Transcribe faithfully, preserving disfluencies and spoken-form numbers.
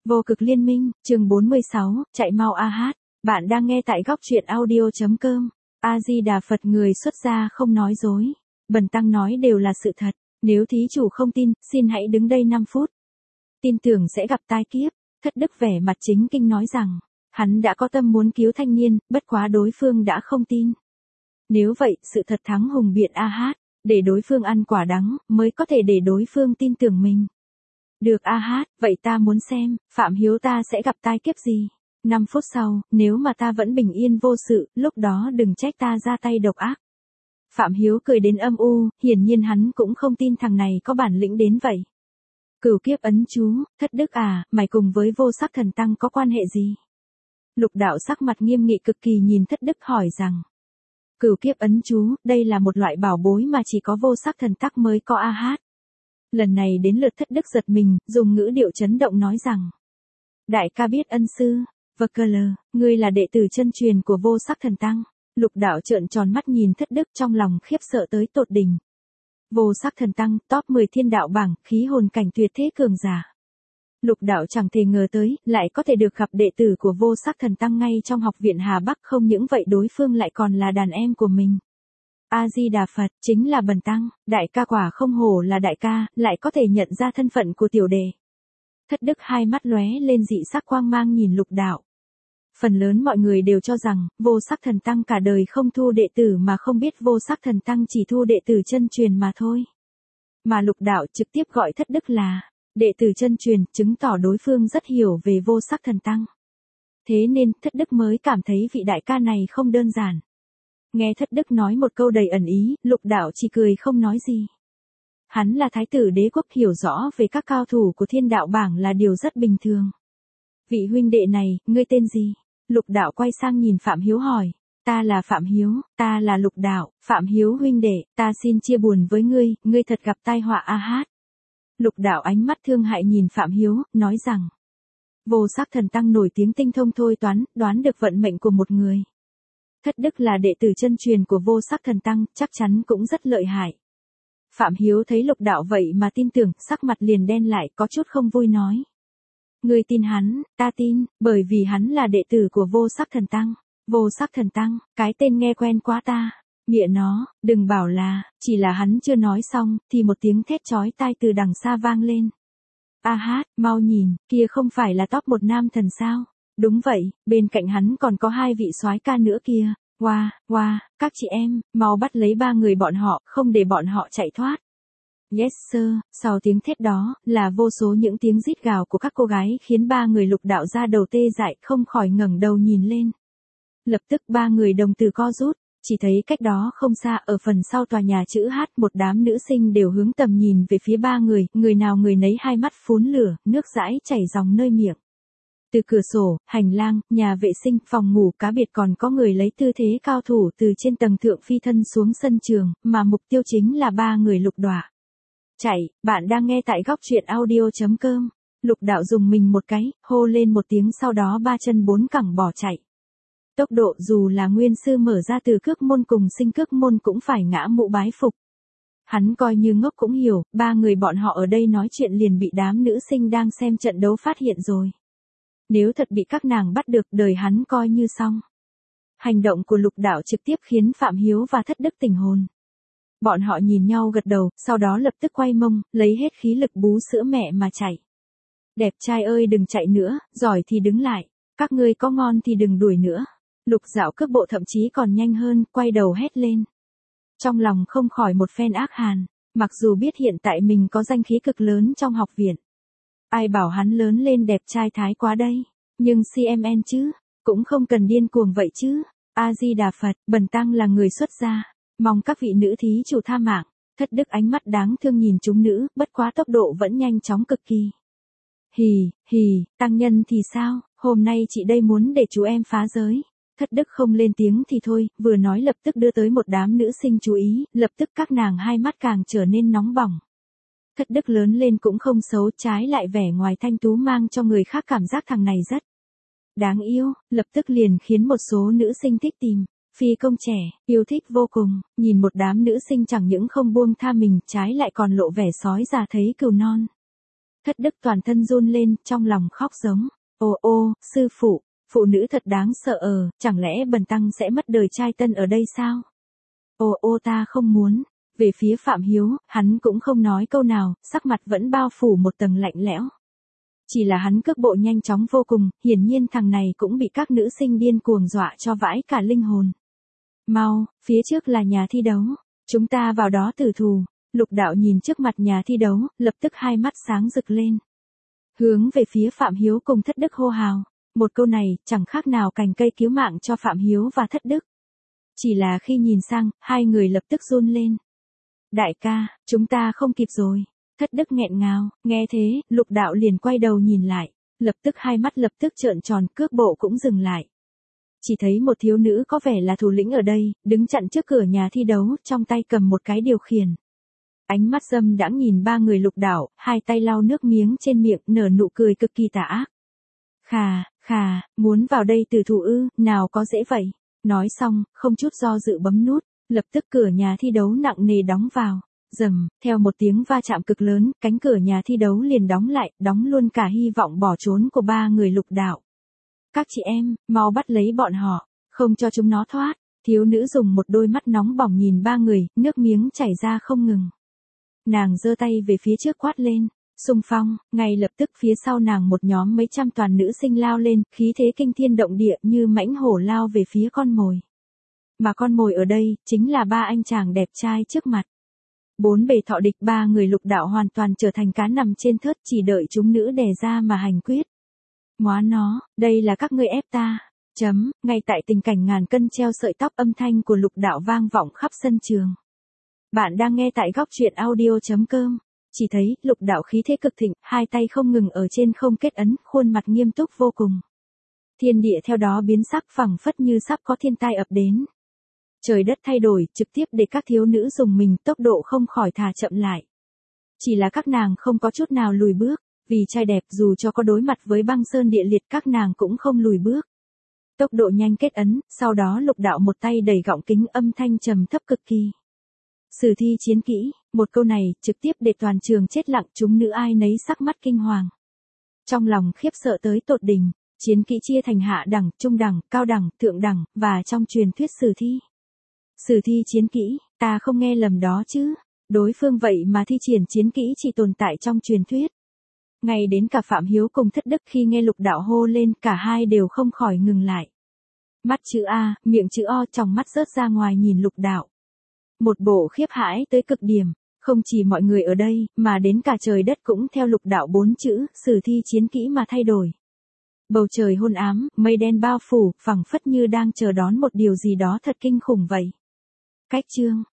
Vô cực liên minh, chương bốn mươi sáu, chạy mau a hát. Bạn đang nghe tại góc truyện audio.com. A-di-đà Phật, người xuất gia không nói dối. Bần tăng nói đều là sự thật. Nếu thí chủ không tin, xin hãy đứng đây năm phút. Tin tưởng sẽ gặp tai kiếp. Thất đức vẻ mặt chính kinh nói rằng, hắn đã có tâm muốn cứu thanh niên, bất quá đối phương đã không tin. Nếu vậy, sự thật thắng hùng biện a hát, để đối phương ăn quả đắng, mới có thể để đối phương tin tưởng mình. Được a hát, vậy ta muốn xem, Phạm Hiếu ta sẽ gặp tai kiếp gì? năm phút sau, nếu mà ta vẫn bình yên vô sự, lúc đó đừng trách ta ra tay độc ác. Phạm Hiếu cười đến âm u, hiển nhiên hắn cũng không tin thằng này có bản lĩnh đến vậy. Cửu kiếp ấn chú, thất đức à, mày cùng với vô sắc thần tăng có quan hệ gì? Lục đạo sắc mặt nghiêm nghị cực kỳ nhìn thất đức hỏi rằng. Cửu kiếp ấn chú, đây là một loại bảo bối mà chỉ có vô sắc thần tắc mới có a hát. Lần này đến lượt thất đức giật mình, dùng ngữ điệu chấn động nói rằng. Đại ca biết ân sư, vơ cơ lờ, ngươi là đệ tử chân truyền của vô sắc thần tăng. Lục đạo trợn tròn mắt nhìn thất đức trong lòng khiếp sợ tới tột đỉnh. Vô sắc thần tăng, top mười thiên đạo bảng, khí hồn cảnh tuyệt thế cường giả. Lục đạo chẳng thể ngờ tới, lại có thể được gặp đệ tử của vô sắc thần tăng ngay trong học viện Hà Bắc, không những vậy đối phương lại còn là đàn em của mình. A-di-đà Phật, chính là bần tăng, đại ca quả không hổ là đại ca, lại có thể nhận ra thân phận của tiểu đệ. Thất đức hai mắt lóe lên dị sắc quang mang nhìn lục đạo. Phần lớn mọi người đều cho rằng, vô sắc thần tăng cả đời không thu đệ tử mà không biết vô sắc thần tăng chỉ thu đệ tử chân truyền mà thôi. Mà lục đạo trực tiếp gọi thất đức là đệ tử chân truyền, chứng tỏ đối phương rất hiểu về vô sắc thần tăng. Thế nên, thất đức mới cảm thấy vị đại ca này không đơn giản. Nghe thất đức nói một câu đầy ẩn ý, lục đạo chỉ cười không nói gì. Hắn là thái tử đế quốc, hiểu rõ về các cao thủ của thiên đạo bảng là điều rất bình thường. Vị huynh đệ này, ngươi tên gì? Lục đạo quay sang nhìn Phạm Hiếu hỏi. Ta là Phạm Hiếu, ta là lục đạo, Phạm Hiếu huynh đệ, ta xin chia buồn với ngươi, ngươi thật gặp tai họa a hát. Lục đạo ánh mắt thương hại nhìn Phạm Hiếu, nói rằng. Vô sắc thần tăng nổi tiếng tinh thông thôi toán, đoán được vận mệnh của một người. Thất đức là đệ tử chân truyền của vô sắc thần tăng, chắc chắn cũng rất lợi hại. Phạm Hiếu thấy lục đạo vậy mà tin tưởng, sắc mặt liền đen lại, có chút không vui nói. Ngươi tin hắn, ta tin, bởi vì hắn là đệ tử của vô sắc thần tăng. Vô sắc thần tăng, cái tên nghe quen quá ta. Mịa nó, đừng bảo là, chỉ là hắn chưa nói xong, thì một tiếng thét chói tai từ đằng xa vang lên. A hát, mau nhìn, kia không phải là top một nam thần sao? Đúng vậy, bên cạnh hắn còn có hai vị soái ca nữa kia. Wow, wow, các chị em, mau bắt lấy ba người bọn họ, không để bọn họ chạy thoát. Yes sir, sau tiếng thét đó, là vô số những tiếng rít gào của các cô gái khiến ba người lục đạo ra đầu tê dại, không khỏi ngẩng đầu nhìn lên. Lập tức ba người đồng tử co rút, chỉ thấy cách đó không xa ở phần sau tòa nhà chữ H một đám nữ sinh đều hướng tầm nhìn về phía ba người, người nào người nấy hai mắt phún lửa, nước dãi chảy ròng nơi miệng. Từ cửa sổ, hành lang, nhà vệ sinh, phòng ngủ cá biệt còn có người lấy tư thế cao thủ từ trên tầng thượng phi thân xuống sân trường, mà mục tiêu chính là ba người lục đọa. Chạy, bạn đang nghe tại góc truyện audio.com. Lục đạo dùng mình một cái, hô lên một tiếng sau đó ba chân bốn cẳng bỏ chạy. Tốc độ dù là nguyên sư mở ra từ cước môn cùng sinh cước môn cũng phải ngã mũ bái phục. Hắn coi như ngốc cũng hiểu, ba người bọn họ ở đây nói chuyện liền bị đám nữ sinh đang xem trận đấu phát hiện rồi. Nếu thật bị các nàng bắt được, đời hắn coi như xong. Hành động của lục đạo trực tiếp khiến Phạm Hiếu và thất đức tỉnh hồn. Bọn họ nhìn nhau gật đầu, sau đó lập tức quay mông, lấy hết khí lực bú sữa mẹ mà chạy. Đẹp trai ơi đừng chạy nữa, giỏi thì đứng lại, các ngươi có ngon thì đừng đuổi nữa. Lục dạo cước bộ thậm chí còn nhanh hơn, quay đầu hét lên. Trong lòng không khỏi một phen ác hàn, mặc dù biết hiện tại mình có danh khí cực lớn trong học viện. Ai bảo hắn lớn lên đẹp trai thái quá đây, nhưng xê em en chứ, cũng không cần điên cuồng vậy chứ. A-di-đà Phật, bần tăng là người xuất gia, mong các vị nữ thí chủ tha mạng. Thất đức ánh mắt đáng thương nhìn chúng nữ, bất quá tốc độ vẫn nhanh chóng cực kỳ. Hì, hì, tăng nhân thì sao, hôm nay chị đây muốn để chú em phá giới. Thất đức không lên tiếng thì thôi, vừa nói lập tức đưa tới một đám nữ sinh chú ý, lập tức các nàng hai mắt càng trở nên nóng bỏng. Thất đức lớn lên cũng không xấu, trái lại vẻ ngoài thanh tú mang cho người khác cảm giác thằng này rất đáng yêu, lập tức liền khiến một số nữ sinh thích tìm. Phi công trẻ, yêu thích vô cùng, nhìn một đám nữ sinh chẳng những không buông tha mình, trái lại còn lộ vẻ sói già thấy cừu non. Thất Đức toàn thân run lên, trong lòng khóc giống. Ô ô, sư phụ, phụ nữ thật đáng sợ ờ, chẳng lẽ bần tăng sẽ mất đời trai tân ở đây sao? Ô ô ta không muốn. Về phía Phạm Hiếu, hắn cũng không nói câu nào, sắc mặt vẫn bao phủ một tầng lạnh lẽo. Chỉ là hắn cước bộ nhanh chóng vô cùng, hiển nhiên thằng này cũng bị các nữ sinh điên cuồng dọa cho vãi cả linh hồn. Mau, phía trước là nhà thi đấu, chúng ta vào đó tử thù. Lục đạo nhìn trước mặt nhà thi đấu, lập tức hai mắt sáng rực lên. Hướng về phía Phạm Hiếu cùng Thất Đức hô hào. Một câu này, chẳng khác nào cành cây cứu mạng cho Phạm Hiếu và Thất Đức. Chỉ là khi nhìn sang, hai người lập tức run lên. Đại ca, chúng ta không kịp rồi. Thất Đức nghẹn ngào, nghe thế, Lục đạo liền quay đầu nhìn lại. Lập tức hai mắt lập tức trợn tròn, cước bộ cũng dừng lại. Chỉ thấy một thiếu nữ có vẻ là thủ lĩnh ở đây, đứng chặn trước cửa nhà thi đấu, trong tay cầm một cái điều khiển. Ánh mắt dâm đãng nhìn ba người Lục đạo, hai tay lau nước miếng trên miệng, nở nụ cười cực kỳ tà ác. Khà, khà, muốn vào đây tử thủ ư, nào có dễ vậy. Nói xong, không chút do dự bấm nút, lập tức cửa nhà thi đấu nặng nề đóng vào. Rầm, theo một tiếng va chạm cực lớn, cánh cửa nhà thi đấu liền đóng lại, đóng luôn cả hy vọng bỏ trốn của ba người Lục đạo. Các chị em, mau bắt lấy bọn họ, không cho chúng nó thoát. Thiếu nữ dùng một đôi mắt nóng bỏng nhìn ba người, nước miếng chảy ra không ngừng. Nàng giơ tay về phía trước quát lên, xung phong, ngay lập tức phía sau nàng một nhóm mấy trăm toàn nữ sinh lao lên, khí thế kinh thiên động địa như mãnh hổ lao về phía con mồi. Mà con mồi ở đây, chính là ba anh chàng đẹp trai trước mặt. Bốn bề thọ địch, ba người Lục đạo hoàn toàn trở thành cá nằm trên thớt, chỉ đợi chúng nữ đè ra mà hành quyết. Ngoá nó, đây là các ngươi ép ta. Chấm, ngay tại tình cảnh ngàn cân treo sợi tóc, âm thanh của Lục đạo vang vọng khắp sân trường. Bạn đang nghe tại góc truyện audio.com. Chỉ thấy, Lục đạo khí thế cực thịnh, hai tay không ngừng ở trên không kết ấn, khuôn mặt nghiêm túc vô cùng. Thiên địa theo đó biến sắc, phẳng phất như sắp có thiên tai ập đến. Trời đất thay đổi, trực tiếp để các thiếu nữ dùng mình, tốc độ không khỏi thả chậm lại. Chỉ là các nàng không có chút nào lùi bước, vì trai đẹp dù cho có đối mặt với băng sơn địa liệt các nàng cũng không lùi bước. Tốc độ nhanh kết ấn, sau đó Lục đạo một tay đẩy gọng kính, âm thanh trầm thấp cực kỳ. Sử thi chiến kỹ, một câu này trực tiếp để toàn trường chết lặng, chúng nữ ai nấy sắc mắt kinh hoàng. Trong lòng khiếp sợ tới tột đỉnh, chiến kỹ chia thành hạ đẳng, trung đẳng, cao đẳng, thượng đẳng, và trong truyền thuyết sử thi. Sử thi chiến kỹ, ta không nghe lầm đó chứ, đối phương vậy mà thi triển chiến kỹ chỉ tồn tại trong truyền thuyết. Ngay đến cả Phạm Hiếu cùng Thất Đức khi nghe Lục đạo hô lên, cả hai đều không khỏi ngừng lại. Mắt chữ A, miệng chữ O, trong mắt rớt ra ngoài nhìn Lục đạo. Một bộ khiếp hãi tới cực điểm, không chỉ mọi người ở đây, mà đến cả trời đất cũng theo Lục đạo bốn chữ, sử thi chiến kỹ mà thay đổi. Bầu trời hôn ám, mây đen bao phủ, phẳng phất như đang chờ đón một điều gì đó thật kinh khủng vậy. Cách chương,